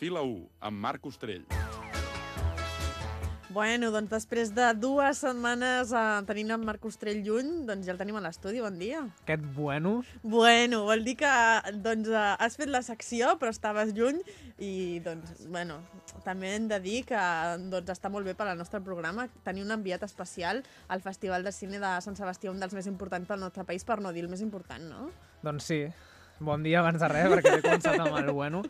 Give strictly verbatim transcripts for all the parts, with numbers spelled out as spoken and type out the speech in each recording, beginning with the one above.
Fila u, amb Marc Ostrell. Bueno, doncs després de dues setmanes eh, tenint en Marc Ostrell lluny, doncs ja el tenim a l'estudi, bon dia. Aquest bueno... Bueno, vol dir que doncs, eh, has fet la secció, però estaves lluny i, doncs, bueno, també hem de dir que doncs, està molt bé per al nostre programa tenir un enviat especial al Festival de Cine de Sant Sebastià, un dels més importants del nostre país, per no dir el més important, no? Doncs sí. Bon dia abans de res, perquè he començat amb el bueno.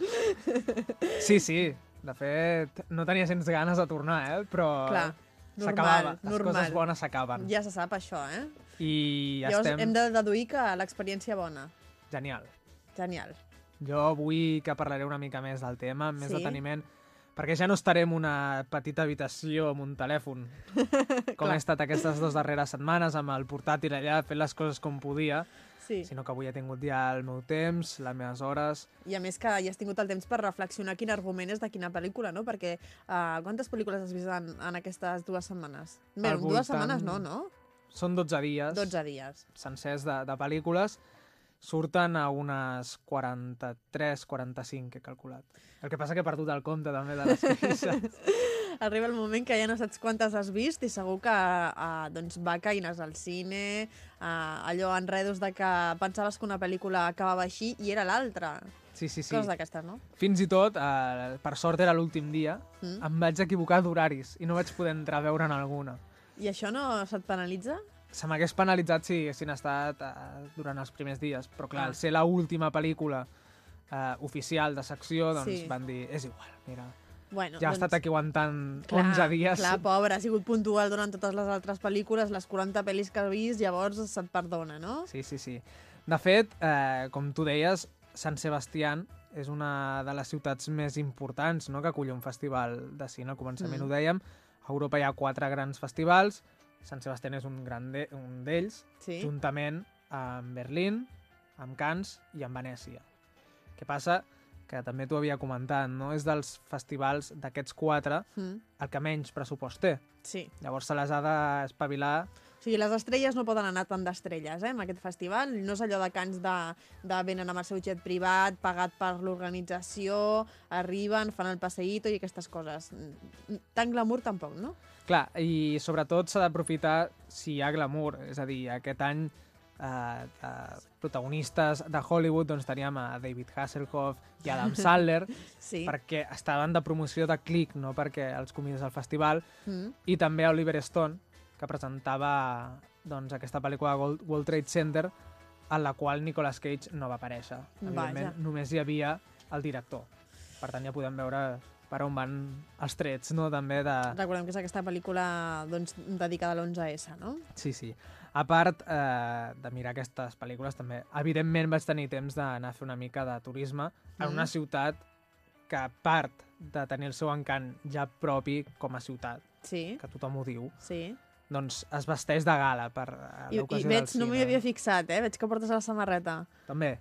Sí, sí. De fet, no tenia gens ganes de tornar, eh? Però s'acabava. Les normal. coses bones s'acaben. Ja se sap això, eh? I ja Llavors estem... hem de deduir que l'experiència bona. Genial. Genial. Jo vull que parlaré una mica més del tema, amb més Sí? deteniment, perquè ja no estaré en una petita habitació amb un telèfon, com he estat aquestes dues darreres setmanes, amb el portàtil allà, fent les coses com podia, Sí. sinó que avui he tingut ja el meu temps, les meves hores... I a més que ja has tingut el temps per reflexionar quin argument és de quina pel·lícula, no? Perquè uh, quantes pel·lícules has vist en, en aquestes dues setmanes? Bé, Al dues voltant- setmanes no, no? Són dotze dies. dotze dies. Sencers de, de pel·lícules, surten a unes quaranta-tres quaranta-cinc, he calculat. El que passa que he perdut el compte també de les queixes. Arriba el moment que ja no saps quantes has vist i segur que uh, doncs becaines al cine, uh, allò enredos de que pensaves que una pel·lícula acabava així i era l'altra. Sí, sí, sí. Coses d'aquestes, no? Fins i tot, eh, per sort era l'últim dia, Mm. em vaig equivocar d'horaris i no vaig poder entrar a veure'n alguna. I això no se't penalitza? Se m'hagués penalitzat si haguessin estat eh, durant els primers dies, però clar, Ah. al ser l'última pel·lícula eh, oficial de secció, doncs Sí. van dir, és igual, mira, Bueno, ja ha estat aquí aguantant onze dies. Clar, pobre, ha sigut puntual durant totes les altres pel·lícules, les quaranta pel·lis que has vist, llavors se't perdona, no? Sí, sí, sí. De fet, eh, com tu deies, Sant Sebastián és una de les ciutats més importants, no?, que acull un festival de cine. Al començament Mm. ho dèiem. A Europa hi ha quatre grans festivals. Sant Sebastián és un gran de, un d'ells, Sí. juntament amb Berlín, amb Cannes i amb Venècia. Què passa? Que també t'ho havia comentat, no? És dels festivals d'aquests quatre Mm. el que menys pressupost té. Sí. Llavors se les ha d'espavilar. O sigui, les estrelles no poden anar tant d'estrelles, eh, en aquest festival. No és allò de cants de, de venen amb el seu jet privat, pagat per l'organització, arriben, fan el passeïto i aquestes coses. Tan glamour tampoc, no? Clar, i sobretot s'ha d'aprofitar si hi ha glamour. És a dir, aquest any eh, eh, protagonistes de Hollywood doncs teníem a David Hasselhoff i Adam Sandler, Sí. perquè estaven de promoció de Click, no perquè els convidés al festival, Mm. i també a Oliver Stone, que presentava doncs, aquesta pel·lícula World, World Trade Center, en la qual Nicolas Cage no va aparèixer. Evidentment, Vaja. només hi havia el director. Per tant, ja podem veure per on van els trets, no?, també de... Recordem que és aquesta pel·lícula doncs, dedicada a l'onze esse, no? Sí, sí. A part eh, de mirar aquestes pel·lícules, també, evidentment vaig tenir temps d'anar a fer una mica de turisme en Mm. una ciutat que, a part de tenir el seu encant ja propi com a ciutat, Sí, que tothom ho diu, sí. doncs es vesteix de gala per a I, i l'ocasió veig, del cine. no m'hi havia fixat, eh? Veig que portes la samarreta. També,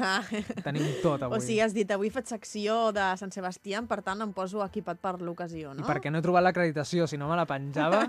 tenim tot avui. O sigui, has dit, avui faig secció de Sant Sebastián, per tant em poso equipat per l'ocasió, no? I perquè no he trobat l'acreditació, si no me la penjava,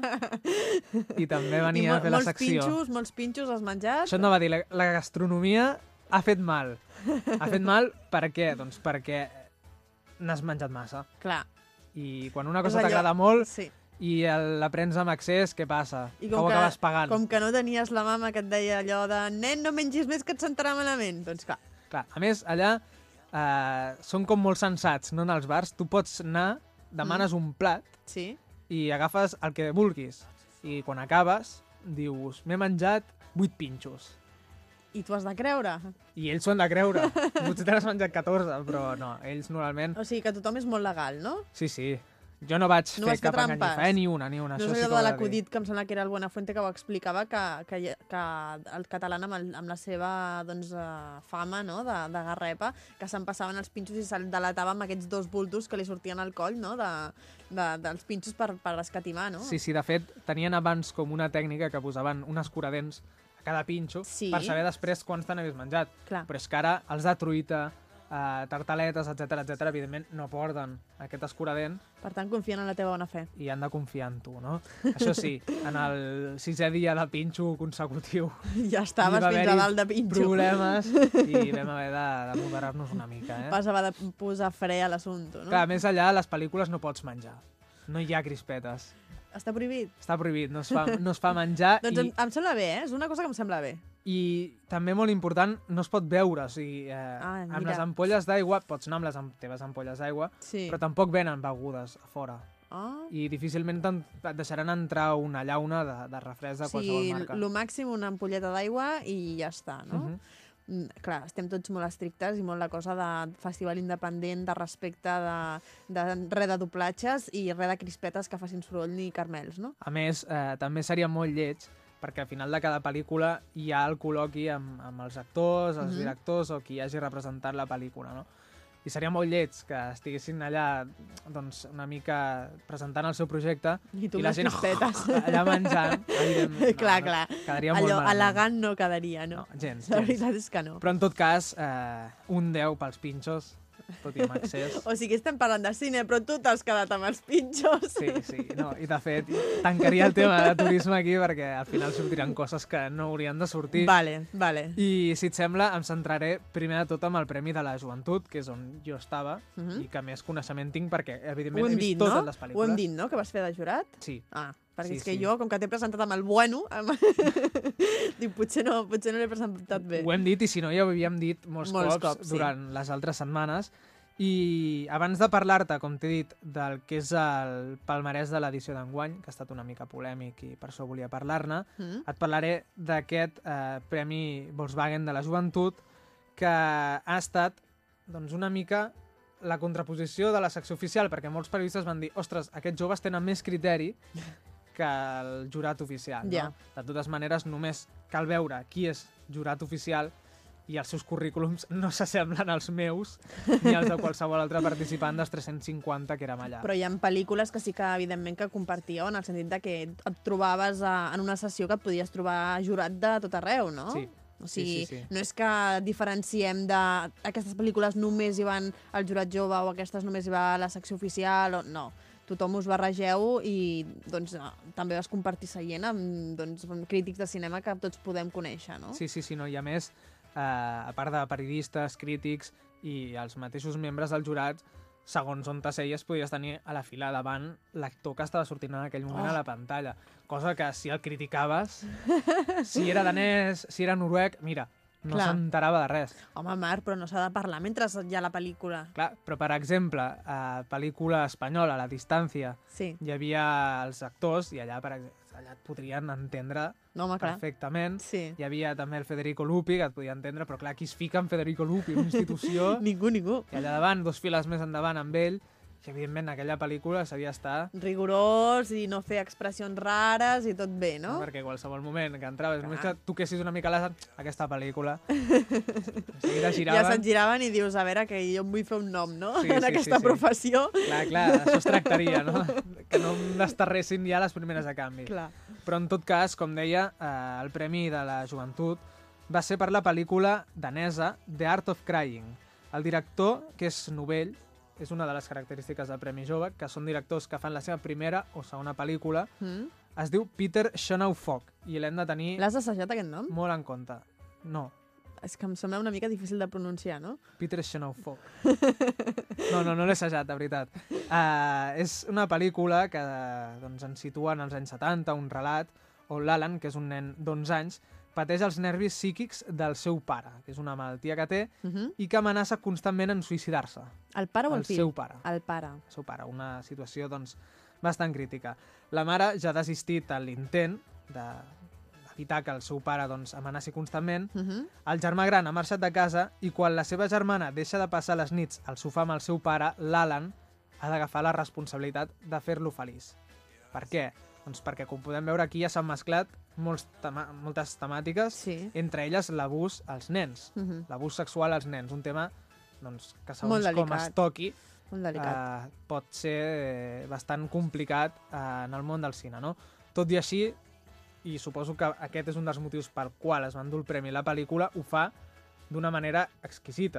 i també I venia mo a fer la molts secció. pinxos, molts pinxos has menjat? Això no va dir, la, la gastronomia ha fet mal. Ha fet mal per què? Doncs perquè n'has menjat massa. Clar. I quan una És cosa allò- t'agrada molt Sí. i el- la prens amb excés, què passa? I Que com ho que, acabes pagant. com que no tenies la mama que et deia allò de nen, no mengis més que et sentarà malament, doncs clar. Clar, a més, allà eh, són com molt sensats, no, en els bars. Tu pots anar, demanes Mm. un plat Sí? i agafes el que vulguis. I quan acabes, dius, m'he menjat vuit pinxos. I tu has de creure. I ells s'ho han de creure. Potser te n'has menjat catorze, però no, ells normalment... O sigui que tothom és molt legal, no? Sí, sí. Jo no vaig No fer vas fer cap trampes? enganyifa, eh? Ni una, ni una. No Això és sí que allò ho de he dir. l'acudit, que em sembla que era el Buenafuente que ho explicava, que, que, que el català amb, el, amb la seva doncs, uh, fama no? de, de garrepa, que se'n passaven els pinxos i se'l delatava amb aquests dos bultos que li sortien al coll no? de, de, dels pinxos per, per escatimar, no? Sí, sí, de fet, tenien abans com una tècnica que posaven un escuradents a cada pinxo Sí. per saber després quants te n'havies menjat. Clar. Però és que ara els de truita, uh, tartaletes, etcètera, etcètera, evidentment no porten aquest escuradent Per tant, confien en la teva bona fe. i han de confiar en tu, no? Això sí, en el sisè dia de pinxo consecutiu Ja estaves hi va fins a haver-hi dalt de pinxo. problemes i vam haver de, de moderar-nos una mica, eh? Vas haver de posar fre a l'assumpte, no? Clar, més enllà, a les pel·lícules no pots menjar. No hi ha crispetes. Està prohibit. Està prohibit, no es fa, no es fa menjar. Doncs i, em, em sembla bé, eh? És una cosa que em sembla bé. I també molt important, no es pot beure. O sigui, eh, Ah, amb mira. les ampolles d'aigua, pots anar amb les am- teves ampolles d'aigua, Sí. però tampoc venen begudes a fora. Ah. I difícilment te'n- et deixaran entrar una llauna de, de refresc de O qualsevol sigui, marca. lo màxim una ampolleta d'aigua i ja està, no? Mhm. Mm, clar, estem tots molt estrictes i molt la cosa de festival independent, de respecte, de, de res de doblatges i res de crispetes que facin soroll ni carmels, no? A més, eh, també seria molt lleig perquè al final de cada pel·lícula hi ha el col·loqui amb, amb els actors, els Mhm. directors o qui hagi representat la pel·lícula, no? I seria molt lleig que estiguessin allà doncs, una mica presentant el seu projecte I tu i la les gent crispetes. allà menjant. Evidentment, Clar, no, clar. Quedaria molt Allò malament. elegant no quedaria, no? No, gens, La gens. veritat és que no. Però en tot cas, eh, un deu pels pinxos, tot i amb accés. O sigui, estem parlant de cine, però tu t'has quedat amb els pinxos. Sí, sí, no, i de fet tancaria el tema de turisme aquí perquè al final sortiran coses que no haurien de sortir. Vale, vale. I si et sembla, em centraré primer de tot amb el Premi de la Joventut, que és on jo estava, Mhm. i que més coneixement tinc perquè, Ho evidentment, he hem vist dit, totes no? les Ho pel·lícules. hem dit, no?, que vas fer de jurat? Sí. Ah, perquè Sí, és que sí. jo, com que t'he presentat amb el bueno, amb... dic, potser no, potser no l'he presentat bé. Ho hem dit, i si no, ja ho havíem dit molts, Molts cops, cops, sí. durant les altres setmanes. I abans de parlar-te, com t'he dit, del que és el palmarès de l'edició d'enguany, que ha estat una mica polèmic i per això volia parlar-ne, Mm? et parlaré d'aquest eh, Premi Volkswagen de la Joventut, que ha estat doncs, una mica la contraposició de la secció oficial, perquè molts periodistes van dir ostres, aquests joves tenen més criteri que el jurat oficial. No? Ja. De totes maneres, només cal veure qui és jurat oficial i els seus currículums no s'assemblen als meus ni als de qualsevol altre participant dels tres-cents cinquanta que érem allà. Però hi ha pel·lícules que sí que, evidentment, que compartíeu, en el sentit de que et trobaves a, en una sessió que et podies trobar jurat de tot arreu, no? Sí. O sigui, Sí, sí, sí. no és que diferenciem de aquestes pel·lícules només hi van el jurat jove o aquestes només hi va la secció oficial, o no. Tothom us barregeu i doncs, eh, també vas compartir seient amb, doncs, amb crítics de cinema que tots podem conèixer, no? Sí, sí, sí, no, i a més, eh, a part de periodistes, crítics i els mateixos membres del jurat, segons on t'asseies podies tenir a la fila davant l'actor que estava sortint en aquell moment Oh. a la pantalla. Cosa que si el criticaves, si era danès, si era noruec, mira, no Clar. s'enterava de res. Home, Marc, però no s'ha de parlar mentre hi ha la pel·lícula. Clar, però per exemple, a pel·lícula espanyola, La distància, Sí, hi havia els actors i allà, per exemple, allà et podrien entendre no, home, clar. perfectament. Sí. Hi havia també el Federico Lupi, que et podia entendre, però clar, qui es fica en Federico Lupi, una institució, Ningú, ningú. i allà davant, dos files més endavant amb ell, i evidentment aquella pel·lícula s'havia d'estar, Rigorós i no fer expressions rares i tot bé, no? perquè qualsevol moment que entraves, Clar. només que toquessis una mica l'asa, aquesta pel·lícula, de seguida Ja giraven. se't giraven i dius, a veure, que jo em vull fer un nom, no? Sí, en sí, aquesta sí, sí. professió. Clar, clar, això es tractaria, no? Que no em desterressin ja les primeres a canvi. Clar. Però en tot cas, com deia, eh, el Premi de la Joventut va ser per la pel·lícula danesa The Art of Crying. El director, que és novell, és una de les característiques del Premi Jove, que són directors que fan la seva primera o segona pel·lícula, Mm? es diu Peter Schonau-Fock, i l'hem de tenir L'has assajat, aquest nom? molt en compte. No, És que em sembla una mica difícil de pronunciar, no? Peter Schonau-Fock. No, no, no l'he assajat, de veritat. Uh, és una pel·lícula que doncs, ens situa en els anys setanta, un relat on l'Alan, que és un nen d'onze anys, pateix els nervis psíquics del seu pare, que és una malaltia que té Uh -huh. i que amenaça constantment en suïcidar-se. El pare o el, El fill? seu pare. El pare. El seu pare, una situació doncs, bastant crítica. La mare ja ha desistit en l'intent d'evitar que el seu pare doncs, amenaci constantment. Uh -huh. El germà gran ha marxat de casa i quan la seva germana deixa de passar les nits al sofà amb el seu pare, l'Alan ha d'agafar la responsabilitat de fer-lo feliç. Per què? Doncs perquè, com podem veure aquí, ja s'han mesclat molts tema moltes temàtiques, Sí. entre elles l'abús als nens, Uh -huh. l'abús sexual als nens, un tema doncs, que segons Molt com delicat. es toqui Molt delicat. eh, pot ser eh, bastant complicat eh, en el món del cine, no? Tot i així, i suposo que aquest és un dels motius per qual es va endur el premi a la pel·lícula, ho fa d'una manera exquisita.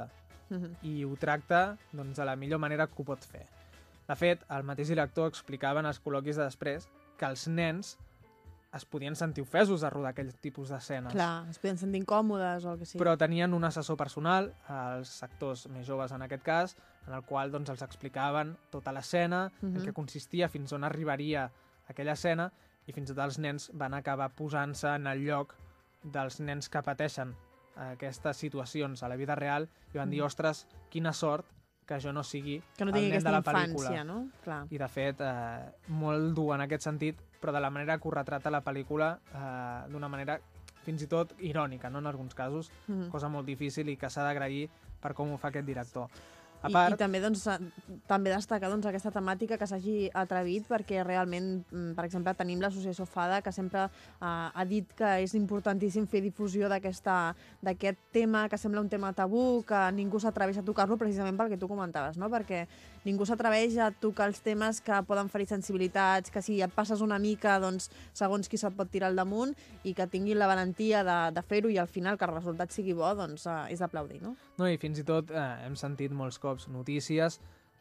Mhm. i ho tracta doncs, de la millor manera que ho pot fer. De fet, el mateix director explicava en els col·loquis de després que els nens es podien sentir ofesos a rodar aquell tipus d'escenes. Clar, es podien sentir incòmodes o el que sigui. Però tenien un assessor personal, els actors més joves en aquest cas, en el qual doncs, els explicaven tota l'escena, uh -huh. en què consistia, fins on arribaria aquella escena, i fins i tot els nens van acabar posant-se en el lloc dels nens que pateixen aquestes situacions a la vida real i van dir, ostres, quina sort que jo no sigui que no el tingui nen de aquesta la pel·lícula. infància, no? Clar. I de fet, eh, molt dur en aquest sentit, però de la manera que ho retrata la pel·lícula eh, d'una manera fins i tot irònica, no? En alguns casos, Mhm. cosa molt difícil i que s'ha d'agrair per com ho fa aquest director. A I, part, I també, doncs, eh, també destacar doncs, aquesta temàtica que s'hagi atrevit perquè realment, mm, per exemple, tenim l'associació FADA que sempre eh, ha dit que és importantíssim fer difusió d'aquesta- d'aquest tema que sembla un tema tabú, que ningú s'atreveix a tocar-lo precisament pel que tu comentaves, no? Perquè ningú s'atreveix a tocar els temes que poden ferir sensibilitats, que si et passes una mica, doncs, segons qui se't pot tirar al damunt, i que tinguin la valentia de, de fer-ho i al final que el resultat sigui bo, doncs eh, és d'aplaudir, no? no, i fins i tot eh, hem sentit molts cops notícies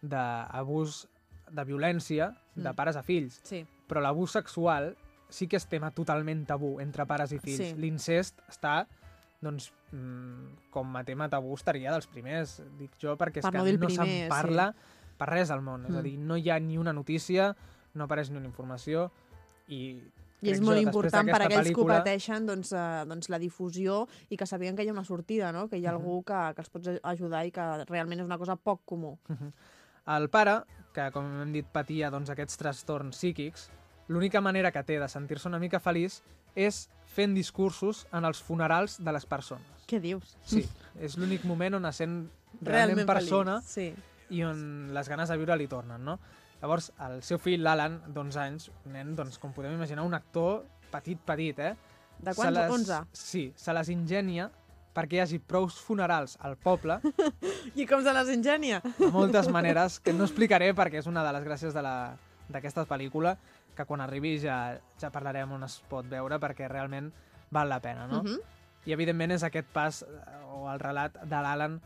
d'abús, de violència de Mm. pares a fills. Sí. Però l'abús sexual sí que és tema totalment tabú entre pares i fills. Sí. L'incest està, doncs, mm, com a tema tabú estaria dels primers, dic jo, perquè és Per que no dir el no primer, se'n parla per res al món. És Mm. a dir, no hi ha ni una notícia, no apareix ni una informació, i I és crec molt jo, important per després a aquells d'aquesta que ho pel·lícula, pateixen doncs, eh, doncs la difusió i que sabien que hi ha una sortida, no? Que hi ha Mhm. algú que, que els pots ajudar i que realment és una cosa poc comú. el pare, que com hem dit patia doncs, aquests trastorns psíquics, l'única manera que té de sentir-se una mica feliç és fent discursos en els funerals de les persones. Què dius? Sí, és l'únic moment on es sent realment, persona feliç. Sí. i on les ganes de viure li tornen, no? Llavors, el seu fill, l'Alan, d'onze anys, un nen, doncs, com podem imaginar, un actor petit, petit, eh? De Se quants? les- onze? Sí, se les ingenia perquè hi hagi prou funerals al poble, I com se les ingenia? de moltes maneres, que no explicaré perquè és una de les gràcies de la- d'aquesta pel·lícula, que quan arribi ja, ja parlarem on es pot veure, perquè realment val la pena, no? Uh -huh. I evidentment és aquest pas, eh, o el relat de l'Alan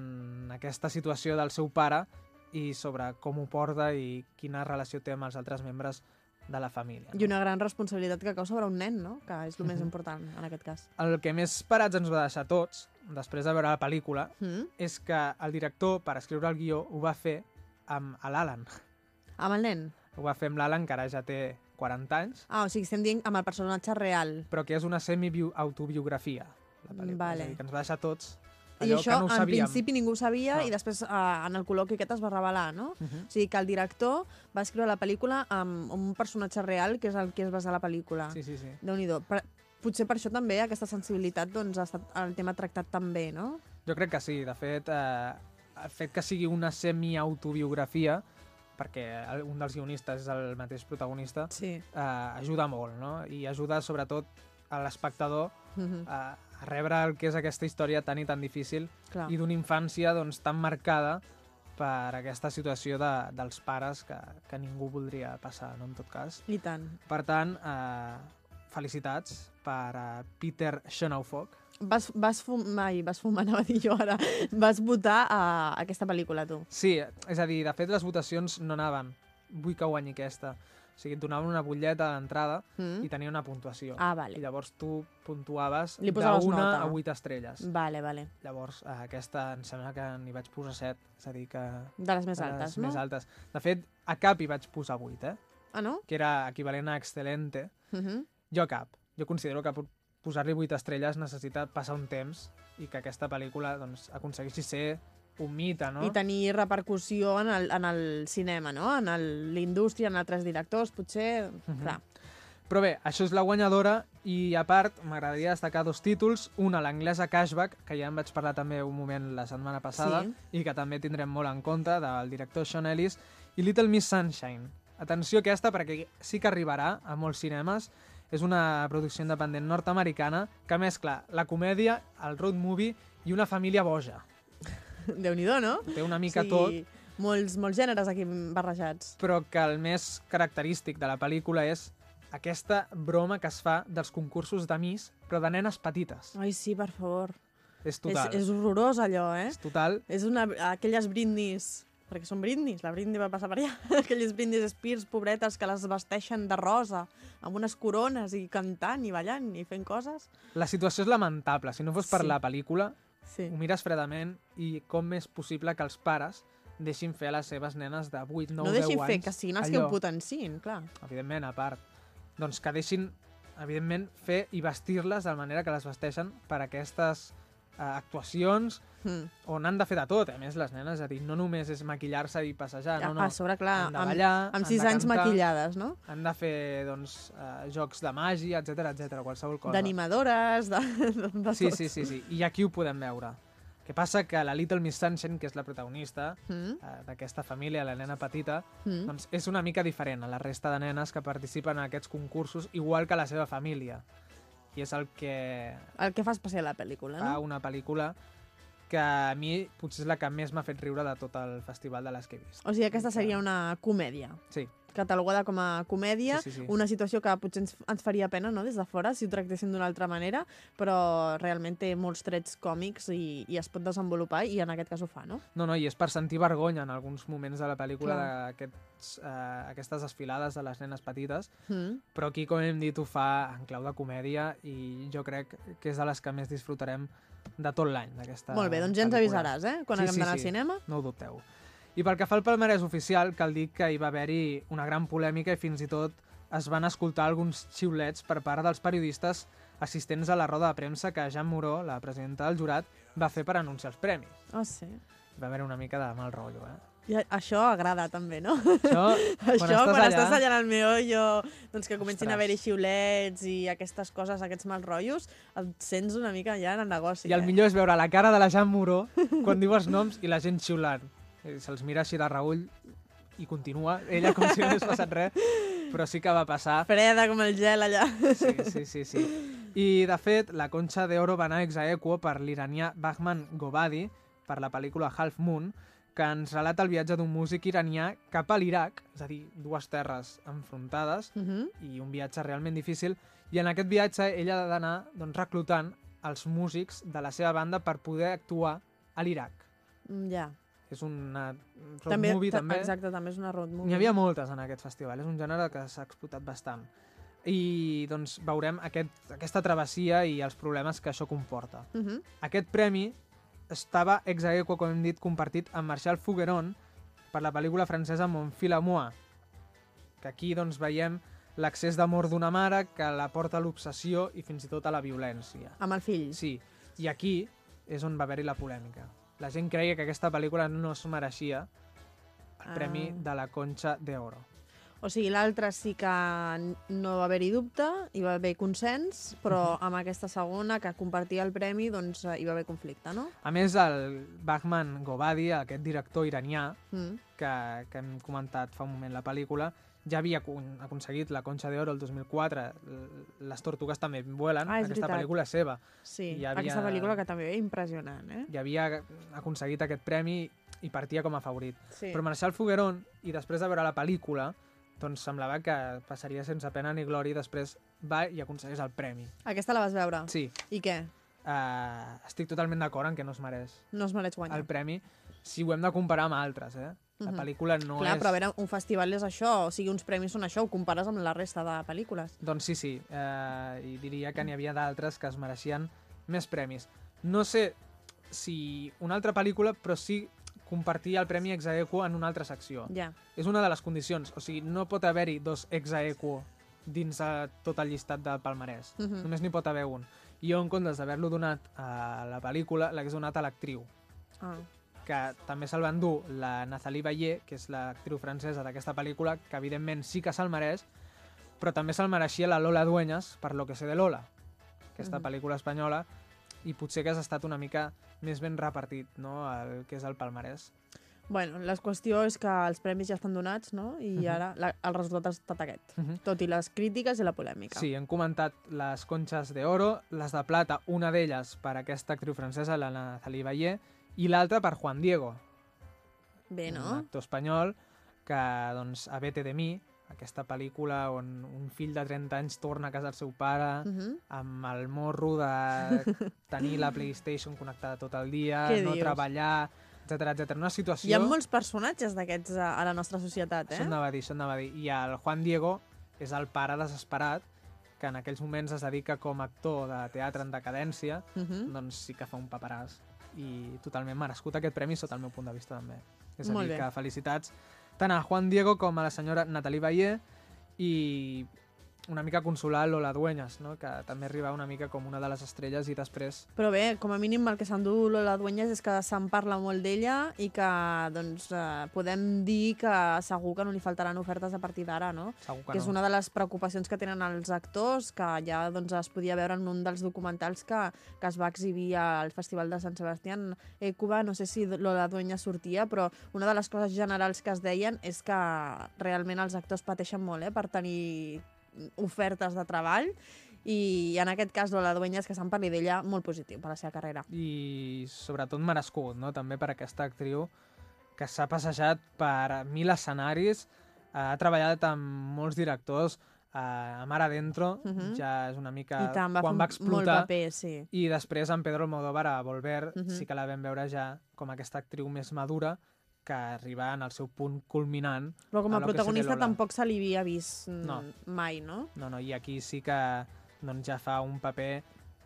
en aquesta situació del seu pare i sobre com ho porta i quina relació té amb els altres membres de la família. I una gran responsabilitat que cau sobre un nen, no? Que és el més Mhm. important en aquest cas. El que més parats ens va deixar tots, després de veure la pel·lícula, Mm? és que el director, per escriure el guió, ho va fer amb l'Alan. Amb el nen? Ho va fer amb l'Alan, que ara ja té quaranta anys, Ah, o sigui, estem dient amb el personatge real. però que és una semi-autobiografia, la pel·lícula. Vale. És a dir, que ens va deixar tots I allò això, que no ho en sabíem. principi, ningú ho sabia No. i després eh, en el col·loqui aquest es va revelar, no? Uh -huh. O sigui, que el director va escriure la pel·lícula amb, amb un personatge real, que és el que es basa la pel·lícula. Sí, sí, sí. Déu-n'hi-do. Per, potser per això també aquesta sensibilitat doncs, ha estat el tema tractat tan bé, no? Jo crec que sí. De fet, eh, el fet que sigui una semi-autobiografia, perquè el- un dels guionistes és el mateix protagonista, Sí. eh, ajuda molt, no? I ajuda sobretot a l'espectador Mhm. a, a rebre el que és aquesta història tan i tan difícil Clar. i d'una infància doncs, tan marcada per aquesta situació de, dels pares que, que ningú voldria passar, no? En tot cas. I tant. Per tant, eh, felicitats per a Peter Schönaufog. Vas, vas fumar, ai, vas fumar, anava a dir jo ara, vas votar a aquesta pel·lícula, tu. Sí, és a dir, de fet les votacions no anaven vull que guanyi aquesta. O sigui, et donaven una butlleta a l'entrada Mm? i tenia una puntuació. Ah, I vale. llavors tu puntuaves Li posaves d'una nota. a vuit estrelles. Vale, vale. Llavors, eh, aquesta em sembla que n'hi vaig posar set, és a dir, que... De les més de les altes, més no? altes. De fet, a cap hi vaig posar vuit, eh? Ah, no? Que era equivalent a excelente. Uh -huh. Jo a cap. Jo considero que per posar-li vuit estrelles necessita passar un temps i que aquesta pel·lícula doncs, aconsegueixi ser un mite, no? I tenir repercussió en el, en el cinema, no? En l'indústria, en altres directors, potser... Mhm. Clar. Però bé, això és la guanyadora i a part m'agradaria destacar dos títols, una l'anglesa Cashback, que ja en vaig parlar també un moment la setmana passada Sí. i que també tindrem molt en compte, del director Sean Ellis, i Little Miss Sunshine. Atenció a aquesta perquè sí que arribarà a molts cinemes. És una producció independent nord-americana que mescla la comèdia, el road movie i una família boja. Déu-n'hi-do, no? Té una mica o sigui, tot, Molts, molts gèneres aquí barrejats. però que el més característic de la pel·lícula és aquesta broma que es fa dels concursos de Miss, però de nenes petites. Ai, sí, per favor. És total. És, és horrorós, allò, eh? És total. És una, aquelles brindis... Perquè són brindis, la brindis va passar per allà. Aquelles brindis Spears, pobretes, que les vesteixen de rosa, amb unes corones, i cantant, i ballant, i fent coses. La situació és lamentable. Si no fos per Sí. la pel·lícula, Sí. ho mires fredament i com és possible que els pares deixin fer a les seves nenes de vuit, nou, No deu deixin anys... fer, que siguin els que allò. ho potenciïn, clar. Evidentment, a part. Doncs que deixin, evidentment, fer i vestir-les de la manera que les vesteixen per a aquestes eh, actuacions Mm. on han de fer de tot. A més, les nenes, és a dir, no només és maquillar-se i passejar, no, no. A sobre, clar, han de amb, ballar, amb han sis de anys cantar, maquillades, no? han de fer, doncs, eh, jocs de màgia, etc etc, qualsevol cosa. D'animadores, de, de, de Sí, tot. sí, sí, sí. I aquí ho podem veure. Que passa que la Little Miss Sunshine, que és la protagonista Mm. eh, d'aquesta família, la nena petita, Mm. doncs és una mica diferent a la resta de nenes que participen en aquests concursos, igual que la seva família. I és el que El que fa especial la pel·lícula, fa no? una pel·lícula que a mi potser és la que més m'ha fet riure de tot el festival de les que he vist. O sigui, aquesta seria una comèdia. Sí, Catalogada com a comèdia, Sí, sí, sí. una situació que potser ens, ens faria pena, no?, des de fora, si ho tractéssim d'una altra manera, però realment té molts trets còmics i, i es pot desenvolupar, i en aquest cas ho fa, no? no, no, i és per sentir vergonya en alguns moments de la pel·lícula Clar. d'aquests eh, aquestes desfilades de les nenes petites, Mm. però aquí, com hem dit, ho fa en clau de comèdia i jo crec que és de les que més disfrutarem de tot l'any, d'aquesta Molt bé, doncs ja ens pel·lícula. avisaràs, eh?, quan Sí, haguem sí, d'anar sí. al cinema. No ho dubteu. I pel que fa al palmarès oficial, cal dir que hi va haver-hi una gran polèmica i fins i tot es van escoltar alguns xiulets per part dels periodistes assistents a la roda de premsa que Jean Moreau, la presidenta del jurat, va fer per anunciar els premis. Oh, sí. Va haver una mica de mal rotllo, eh? I a- això agrada també, no? Això, Això, quan allà, estàs allà al meollo, doncs que comencin Ostres. a haver-hi xiulets i aquestes coses, aquests mal rotllos, et sents una mica ja en el negoci. I el eh? millor és veure la cara de la Jean Moreau quan diu els noms i la gent xiulant. I se'ls mira així de reull i continua, ella com si no hagués passat res, però sí que va passar. Freda com el gel allà. Sí, sí, sí, sí. I, de fet, la Conxa d'Oro va anar ex aequo per l'iranià Bahman Gobadi, per la pel·lícula Half Moon, que ens relata el viatge d'un músic iranià cap a l'Iraq, és a dir, dues terres enfrontades, Uh -huh. i un viatge realment difícil, i en aquest viatge ella ha d'anar doncs, reclutant els músics de la seva banda per poder actuar a l'Iraq. Ja. És una road movie, ta- també. Exacte, també és una road movie. N'hi havia moltes en aquest festival, és un gènere que s'ha explotat bastant. I doncs veurem aquest, aquesta travessia i els problemes que això comporta. Uh -huh. Aquest premi estava ex aequo, com hem dit, compartit amb Marshall Fougueron per la pel·lícula francesa Mon fil à moi, que aquí doncs, veiem l'accés d'amor d'una mare que la porta a l'obsessió i fins i tot a la violència. Amb el fill. Sí, i aquí és on va haver-hi la polèmica. La gent creia que aquesta pel·lícula no es mereixia el Ah. premi de la Conxa d'Oro. O sigui, l'altre sí que no va haver-hi dubte, hi va haver consens, però amb aquesta segona, que compartia el premi, doncs eh, hi va haver conflicte, no? A més, el Bahman Gobadi, aquest director iranià, Mm. que, que hem comentat fa un moment la pel·lícula, ja havia acon- aconseguit la Conxa d'Oro el dos mil quatre, l- Les tortugues també vuelan, Ah, és aquesta veritat. pel·lícula és seva. Sí, Hi havia- aquesta pel·lícula que també és impressionant, eh? Ja havia aconseguit aquest premi i partia com a favorit. Sí. Però Marshall Fougueron, i després de veure la pel·lícula, doncs semblava que passaria sense pena ni glòria i després va i aconsegueix el premi. Aquesta la vas veure? Sí, I què? uh, estic totalment d'acord en que no es mereix No es mereix guanyar. el premi si ho hem de comparar amb altres, eh? La Mhm. pel·lícula no Clar, és... però a veure, un festival és això, o sigui, uns premis són això, ho compares amb la resta de pel·lícules. Doncs sí, sí, eh, i diria que n'hi havia d'altres que es mereixien més premis. No sé si una altra pel·lícula, però sí compartir el premi ex aequo en una altra secció. Ja. És una de les condicions, o sigui, no pot haver-hi dos ex aequo dins de tot el llistat del palmarès. Mhm. Només n'hi pot haver un. I jo, en comptes d'haver-lo donat a la pel·lícula, l'hagués donat a l'actriu, Ah. que també se'l va endur la Nathalie Bayer, que és l'actriu francesa d'aquesta pel·lícula, que evidentment sí que se'l mereix, però també se'l mereixia la Lola Dueñas per Lo que sé de Lola, aquesta Mhm. pel·lícula espanyola, i potser que has estat una mica més ben repartit, no?, el que és el palmarès. Bueno, la qüestió és que els premis ja estan donats, no? I Mhm. ara la, el resultat ha estat aquest. Uh -huh. Tot i les crítiques i la polèmica. Sí, hem comentat les Conxes d'Oro, les de plata, una d'elles per aquesta actriu francesa, la Nathalie Bayer, i l'altra per Juan Diego, Bé, un no? actor espanyol que, doncs, a Vete de mi, aquesta pel·lícula on un fill de trenta anys torna a casa del seu pare Uh -huh. amb el morro de tenir la PlayStation connectada tot el dia, Què no dius? treballar, etcètera, etcètera. Una situació... Hi ha molts personatges d'aquests a, a la nostra societat, Això eh? anava a dir, això anava a dir. I el Juan Diego és el pare desesperat que en aquells moments es dedica com a actor de teatre en decadència, Uh -huh. doncs sí que fa un paperàs. I totalment merescut aquest premi sota el meu punt de vista també. És a Molt dir, bé. que felicitats tant a Juan Diego com a la senyora Nathalie Bayer i una mica consolar Lola Dueñas, no? Que també arriba una mica com una de les estrelles i després... Però bé, com a mínim el que s'endú Lola Dueñas és que se'n parla molt d'ella i que doncs, eh, podem dir que segur que no li faltaran ofertes a partir d'ara, no? Segur que, Que no. és una de les preocupacions que tenen els actors, que ja doncs, es podia veure en un dels documentals que, que es va exhibir al Festival de Sant Sebastián. Eh, Cuba, no sé si Lola Dueñas sortia, però una de les coses generals que es deien és que realment els actors pateixen molt eh, per tenir ofertes de treball i en aquest cas Lola Dueñas, que se'n parli d'ella, molt positiu per la seva carrera. I sobretot merescut, no? També per aquesta actriu que s'ha passejat per mil escenaris, ha treballat amb molts directors, eh, a Mar Adentro, Uh -huh. ja és una mica I tant, va quan fer va un- molt explotar, paper, sí. i després en Pedro Almodóvar a Volver Uh -huh. sí que la vam veure ja com aquesta actriu més madura que arriba en el seu punt culminant. Però com a a lo que protagonista seria Lola. tampoc se li havia vist mm, No. mai, no? No, no, i aquí sí que doncs, ja fa un paper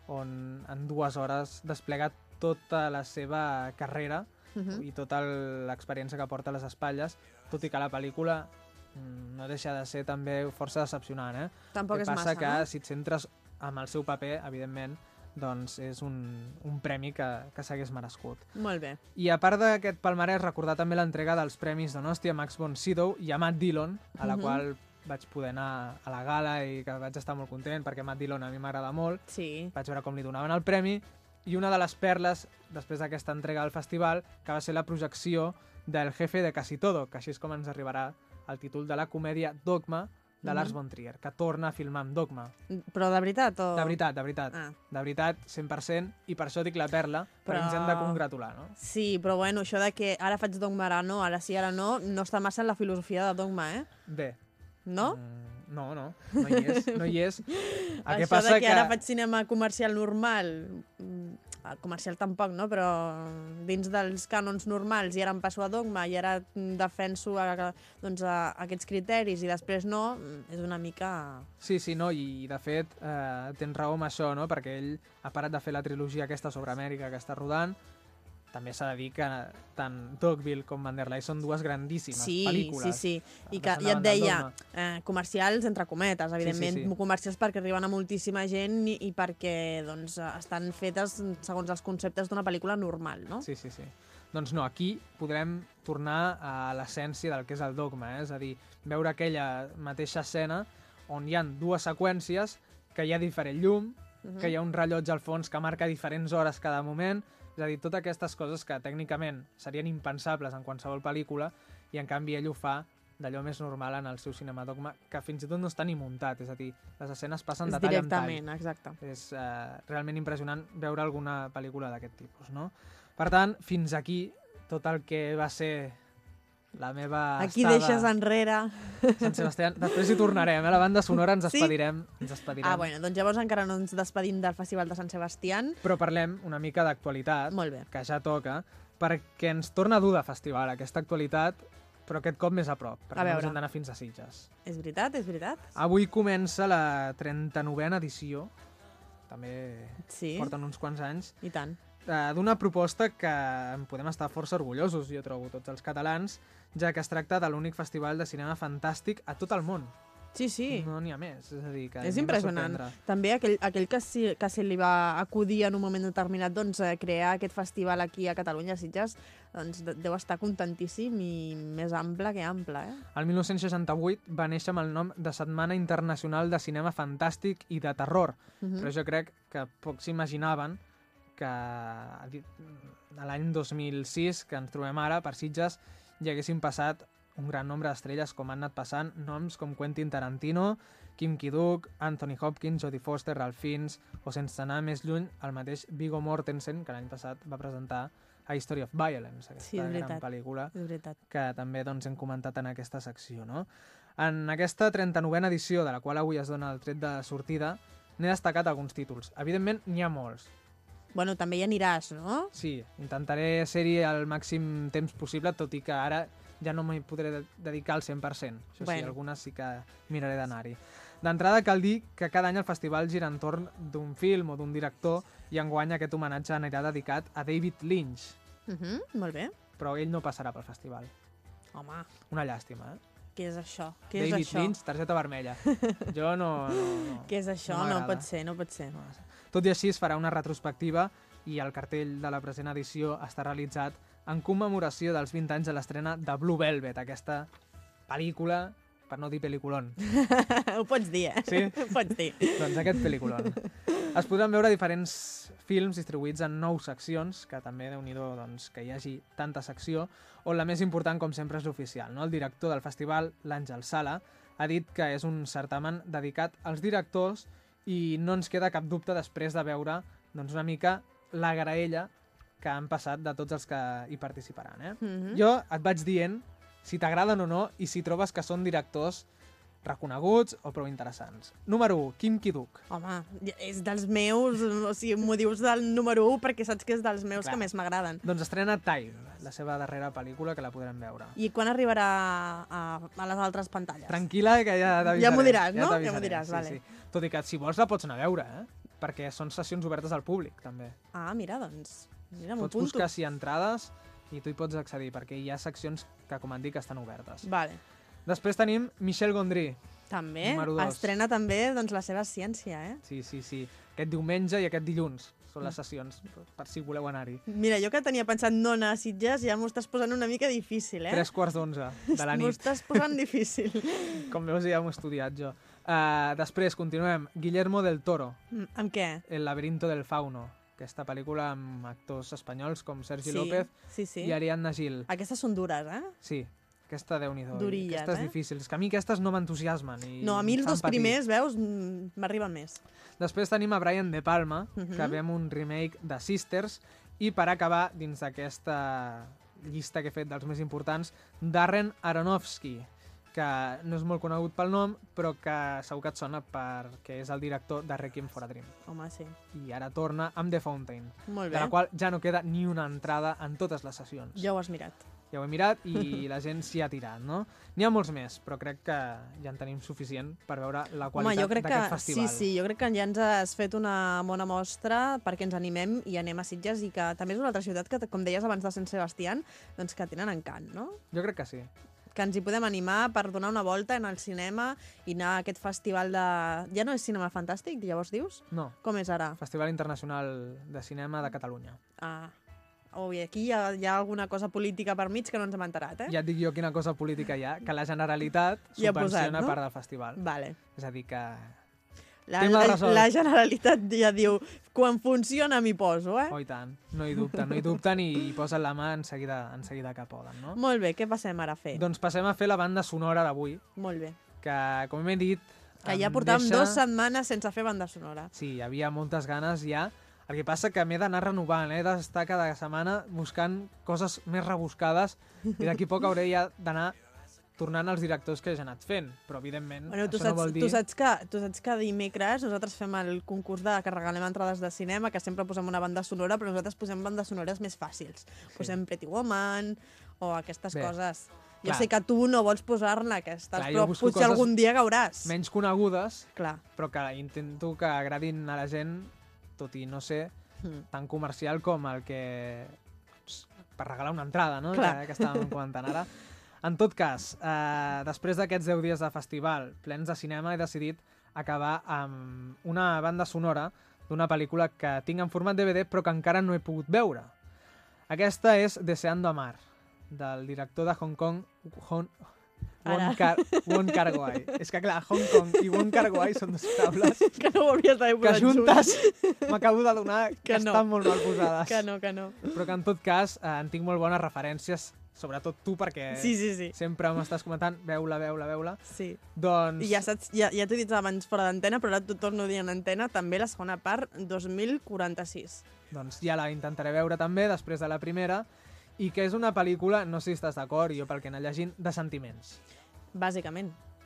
on en dues hores desplega tota la seva carrera Uh -huh. i tota el- l'experiència que porta a les espatlles, tot i que la pel·lícula mm, no deixa de ser també força decepcionant, eh? Tampoc El és que passa massa, que no? si et centres amb el seu paper, evidentment, doncs és un, un premi que, que s'hagués merescut. Molt bé. I a part d'aquest palmarès, recordar també l'entrega dels Premis Donosti a Max von Sydow i a Matt Dillon, a la Mhm. qual vaig poder anar a la gala i que vaig estar molt content perquè Matt Dillon a mi m'agrada molt. Sí. Vaig veure com li donaven el premi i una de les perles després d'aquesta entrega al festival que va ser la projecció del Jefe de Casi Todo, que així és com ens arribarà el títol de la comèdia Dogma de Mhm. Lars von Trier, que torna a filmar amb Dogma. Però de veritat o...? De veritat, de veritat. Ah. De veritat, cent per cent, i per això dic la perla, perquè Però- ens hem de congratular, no? Sí, però bueno, això de que ara faig Dogma, ara no, ara sí, ara no, no està massa en la filosofia de Dogma, eh? Bé. No? Mm, no, no, no hi és, no hi és. El Això que passa de que, ara faig cinema comercial normal, mm, el comercial tampoc, no? Però dins dels cànons normals i ara em passo a Dogma i ara mm, defenso a, doncs, a, aquests criteris i després no, mm, és una mica... Sí, sí, no, i de fet eh, tens raó amb això, no? Perquè ell ha parat de fer la trilogia aquesta sobre Amèrica que està rodant. També s'ha de dir que tant Dogville com Vanderlei són dues grandíssimes Sí, pel·lícules. sí, sí. I que Passant ja et davant del deia, Dogma. eh, comercials entre cometes, evidentment, sí, sí. comercials perquè arriben a moltíssima gent i, i perquè doncs, estan fetes segons els conceptes d'una pel·lícula normal, no? Sí, sí, sí. Doncs no, aquí podrem tornar a l'essència del que és el Dogma, eh? És a dir, veure aquella mateixa escena on hi ha dues seqüències, que hi ha diferent llum, Mhm. que hi ha un rellotge al fons que marca diferents hores cada moment, és a dir, totes aquestes coses que tècnicament serien impensables en qualsevol pel·lícula i en canvi ell ho fa d'allò més normal en el seu cinema Dogma, que fins i tot no està ni muntat, és a dir, les escenes passen de És tall en tall. directament, exacte. És eh, realment impressionant veure alguna pel·lícula d'aquest tipus, no? Per tant, fins aquí tot el que va ser la meva Aquí estada deixes enrere... a Sant Sebastián. Després hi tornarem, eh? La banda sonora ens Sí? despedirem. Ens despedirem. Ah, bueno, doncs llavors encara no ens despedim del Festival de Sant Sebastián. Però parlem una mica d'actualitat, Molt bé. que ja toca, perquè ens torna a dur de festival aquesta actualitat, però aquest cop més a prop, perquè A no veure. hem d'anar fins a Sitges. És veritat, és veritat? Avui comença la trenta-novena edició, també Sí, porten uns quants anys, i tant. eh, d'una proposta que en podem estar força orgullosos, jo trobo, tots els catalans, ja que es tracta de l'únic festival de cinema fantàstic a tot el món. Sí, sí. No n'hi ha més, és a dir, que És anem a impressionant. sorprendre. També aquell, aquell que, si, que se li va acudir en un moment determinat doncs, a crear aquest festival aquí a Catalunya, a Sitges, doncs de- deu estar contentíssim i més ample que ample, eh? El mil nou-cents seixanta-vuit va néixer amb el nom de Setmana Internacional de Cinema Fantàstic i de Terror, Uh -huh. però jo crec que pocs s'imaginaven que a di- a l'any dos mil sis, que ens trobem ara, per Sitges, hi haguessin passat un gran nombre d'estrelles com han anat passant, noms com Quentin Tarantino, Kim Ki-duk, Anthony Hopkins, Jodie Foster, Ralph Fiennes, o sense anar més lluny, el mateix Viggo Mortensen, que l'any passat va presentar A History of Violence, aquesta Sí, és gran veritat. pel·lícula És veritat. que també doncs, hem comentat en aquesta secció. No? En aquesta trenta-novena edició, de la qual avui es dona el tret de sortida, n'he destacat alguns títols. Evidentment, n'hi ha molts. Bueno, també hi aniràs, no? Sí, intentaré ser-hi el màxim temps possible, tot i que ara ja no m'hi podré dedicar al cent per cent. Això Bueno. sí, algunes sí que miraré d'anar-hi. D'entrada cal dir que cada any el festival gira entorn d'un film o d'un director i enguany aquest homenatge anirà dedicat a David Lynch, Uh -huh, molt bé. però ell no passarà pel festival. Home, Una llàstima, eh? què és això? Què David és això? Lynch, targeta vermella. Jo no... no, no Què és això? no No, m'agrada. pot ser, no pot ser. Tot i així es farà una retrospectiva i el cartell de la present edició està realitzat en commemoració dels vint anys de l'estrena de Blue Velvet, aquesta pel·lícula, per no dir pel·lículon. Ho pots dir, eh? Sí? Ho pots dir. Doncs aquest pel·lículon. Es podran veure diferents films distribuïts en nou seccions, que també, déu-n'hi-do, doncs, que hi hagi tanta secció, on la més important, com sempre, és l'oficial. No? El director del festival, l'Àngel Sala, ha dit que és un certamen dedicat als directors i no ens queda cap dubte després de veure doncs, una mica la graella que han passat de tots els que hi participaran. Eh? Mhm. Jo et vaig dient si t'agraden o no i si trobes que són directors reconeguts o prou interessants. Número u, Kim Ki-duk. Home, és dels meus, o sigui, m'ho dius del número u perquè saps que és dels meus Clar. que més m'agraden. Doncs estrena Time, la seva darrera pel·lícula, que la podrem veure. I quan arribarà a, a les altres pantalles? Tranquil·la, que ja t'avisaré. Ja m'ho diràs, no? Ja t'avisaré, m'ho diràs, sí, vale. Sí. Tot i que, si vols, la pots anar a veure, eh? Perquè són sessions obertes al públic, també. Ah, mira, doncs, mira, m'ho Pots apunto. buscar si entrades i tu hi pots accedir, perquè hi ha seccions que, com han dit, que estan obertes. Vale. Després tenim Michel Gondry. També, Número dos. estrena també doncs, la seva ciència, eh? Sí, sí, sí. Aquest diumenge i aquest dilluns són les sessions, per si voleu anar-hi. Mira, jo que tenia pensat no anar a Sitges, ja m'ho estàs posant una mica difícil, eh? Tres quarts d'onze de la M'ho nit. estàs posant difícil. Com veus, ja m'ho he estudiat jo. Uh, després, continuem. Guillermo del Toro, Mm, Amb què? El laberinto del fauno. Aquesta pel·lícula amb actors espanyols com Sergi Sí, López sí, sí. i Ariadna Gil. Aquestes són dures, eh? Sí, aquesta déu-n'hi-do. Durilles, Aquestes eh? difícils. És que a mi aquestes no m'entusiasmen. I No, a mi em els fan dos patir. primers, veus, mm, m'arriben més. Després tenim a Brian De Palma, Mhm. que ve amb un remake de Sisters, i per acabar, dins d'aquesta llista que he fet dels més importants, Darren Aronofsky, que no és molt conegut pel nom, però que segur que et sona perquè és el director de Requiem for a Dream. Home, sí. I ara torna amb The Fountain, Molt de bé. la qual ja no queda ni una entrada en totes les sessions. Ja ho has mirat. Ja ho he mirat i la gent s'hi ha tirat, no? N'hi ha molts més, però crec que ja en tenim suficient per veure la Home, qualitat jo crec d'aquest que festival. sí, sí, jo crec que ja ens has fet una bona mostra perquè ens animem i anem a Sitges i que també és una altra ciutat que, com deies abans de Sant Sebastián, doncs que tenen encant, no? Jo crec que sí. Que ens hi podem animar per donar una volta en el cinema i anar a aquest festival de... Ja no és cinema fantàstic, llavors dius? No, Com és ara? Festival Internacional de Cinema de Catalunya. Ah, ui, aquí hi ha, hi ha alguna cosa política per mig que no ens hem enterat, eh? Ja et dic jo quina cosa política hi ha, que la Generalitat Hi ha subvenciona posat, no? part del festival. Vale. És a dir que... La, Tema la, resolt. la Generalitat ja diu, quan funciona m'hi poso, eh? Oh, i tant, no hi dubten, no hi dubten i hi posen la mà en seguida, en seguida que poden, no? Molt bé, què passem ara a fer? Doncs passem a fer la banda sonora d'avui, Molt bé. que, com hem dit... Que ja em portàvem deixa... dues setmanes sense fer banda sonora. Sí, hi havia moltes ganes ja. El que passa que m'he d'anar renovant, he d'estar cada setmana buscant coses més rebuscades i d'aquí poc hauré ja d'anar tornant als directors que ja he anat fent, però evidentment Bueno, tu això saps, no vol dir... tu, saps que, tu saps que dimecres nosaltres fem el concurs de que regalem entrades de cinema, que sempre posem una banda sonora, però nosaltres posem bandes sonores més fàcils. Sí. Posem Pretty Woman o aquestes Bé, coses. Jo clar. sé que tu no vols posar-ne aquestes, Clar, jo però busco potser coses algun dia gauràs. menys conegudes, Clar. però que intento que agradin a la gent, tot i no ser Mm. tan comercial com el que... per regalar una entrada, no? Clar. Que, que estàvem comentant ara. En tot cas, eh, després d'aquests deu dies de festival plens de cinema, he decidit acabar amb una banda sonora d'una pel·lícula que tinc en format D V D però que encara no he pogut veure. Aquesta és Deseando Amar, del director de Hong Kong, Hong, Wong, Ara. Kar, Wong Kar-wai. És que clar, Hong Kong i Wong Kar-wai són dues paraules Que no ho hauries d'haver que posat juntes m'acabo d'adonar que, Que no. estan molt mal posades. Que no, que no. Però que en tot cas eh, en tinc molt bones referències, sobretot tu, perquè Sí, sí, sí. sempre m'estàs comentant, veu-la, veu-la, veu-la. Sí. Doncs... I ja saps, ja, ja t'ho he dit abans fora d'antena, però ara t'ho torno a dir en antena, també la segona part, dos mil quaranta-sis. Doncs ja la intentaré veure també, després de la primera, i que és una pel·lícula, no sé si estàs d'acord, jo pel que he anat llegint, de sentiments. Bàsicament.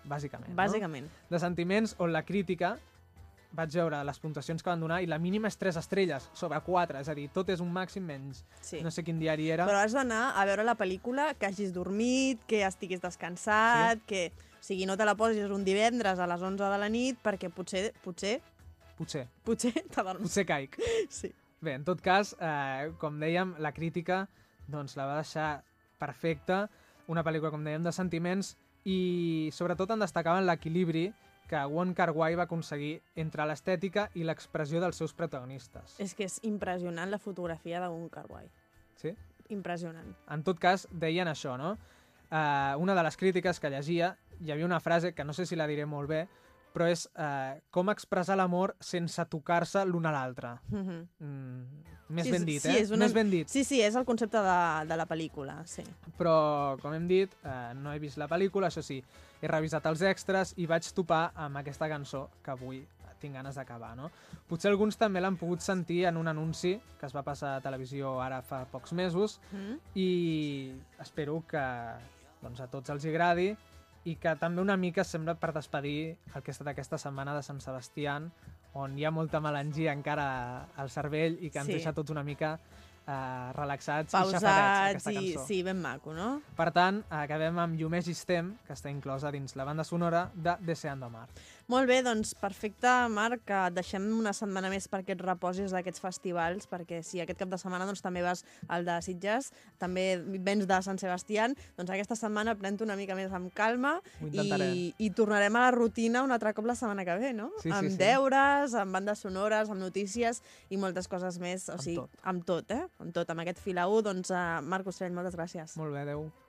bàsicament. Bàsicament. No? De Sentiments, on la crítica, vaig veure les puntuacions que van donar i la mínima és tres estrelles sobre quatre, és a dir, tot és un màxim menys. Sí. No sé quin diari era. Però has d'anar a veure la pel·lícula que hagis dormit, que estiguis descansat, sí. que... O sigui, no te la posis un divendres a les onze de la nit perquè potser... Potser... Potser. Potser t'adorms. Potser caic. Sí. Bé, en tot cas, eh, com dèiem, la crítica doncs, la va deixar perfecta, una pel·lícula, com dèiem, de sentiments, i sobretot en destacaven l'equilibri que Wong Kar-wai va aconseguir entre l'estètica i l'expressió dels seus protagonistes. És que és impressionant la fotografia de Wong Kar-wai. Sí? Impressionant. En tot cas, deien això, no? Uh, una de les crítiques que llegia, hi havia una frase que no sé si la diré molt bé, però és uh, com expressar l'amor sense tocar-se l'un a l'altre. Mm-hmm. Mm, més sí, ben dit, sí, eh? És una... Més ben dit. Sí, sí, és el concepte de, de la pel·lícula, sí. Però, com hem dit, uh, no he vist la pel·lícula, això sí, he revisat els extras i vaig topar amb aquesta cançó que avui tinc ganes d'acabar, no? Potser alguns també l'han pogut sentir en un anunci que es va passar a televisió ara fa pocs mesos Mm? i espero que doncs, a tots els hi agradi i que també una mica sembla per despedir el que ha estat aquesta setmana de Sant Sebastián, on hi ha molta melangia encara al cervell i que ens Sí. deixa tots una mica eh, relaxats i Pausats xafadets, aquesta i... cançó. Sí, ben maco, no? Per tant, acabem amb Llumeix Istem, que està inclosa dins la banda sonora de Deseando Amar. Molt bé, doncs perfecte, Marc, que et deixem una setmana més perquè et reposis d'aquests festivals, perquè si aquest cap de setmana doncs, també vas al de Sitges, també vens de Sant Sebastián, doncs aquesta setmana pren-t'ho una mica més amb calma Ho intentarem. i, i tornarem a la rutina un altre cop la setmana que ve, no? Sí, sí, amb sí. deures, amb bandes sonores, amb notícies i moltes coses més, o Amb sigui, tot. amb tot, eh? Amb tot, amb aquest fila u, doncs, uh, Marc Ostrell, moltes gràcies. Molt bé, adeu.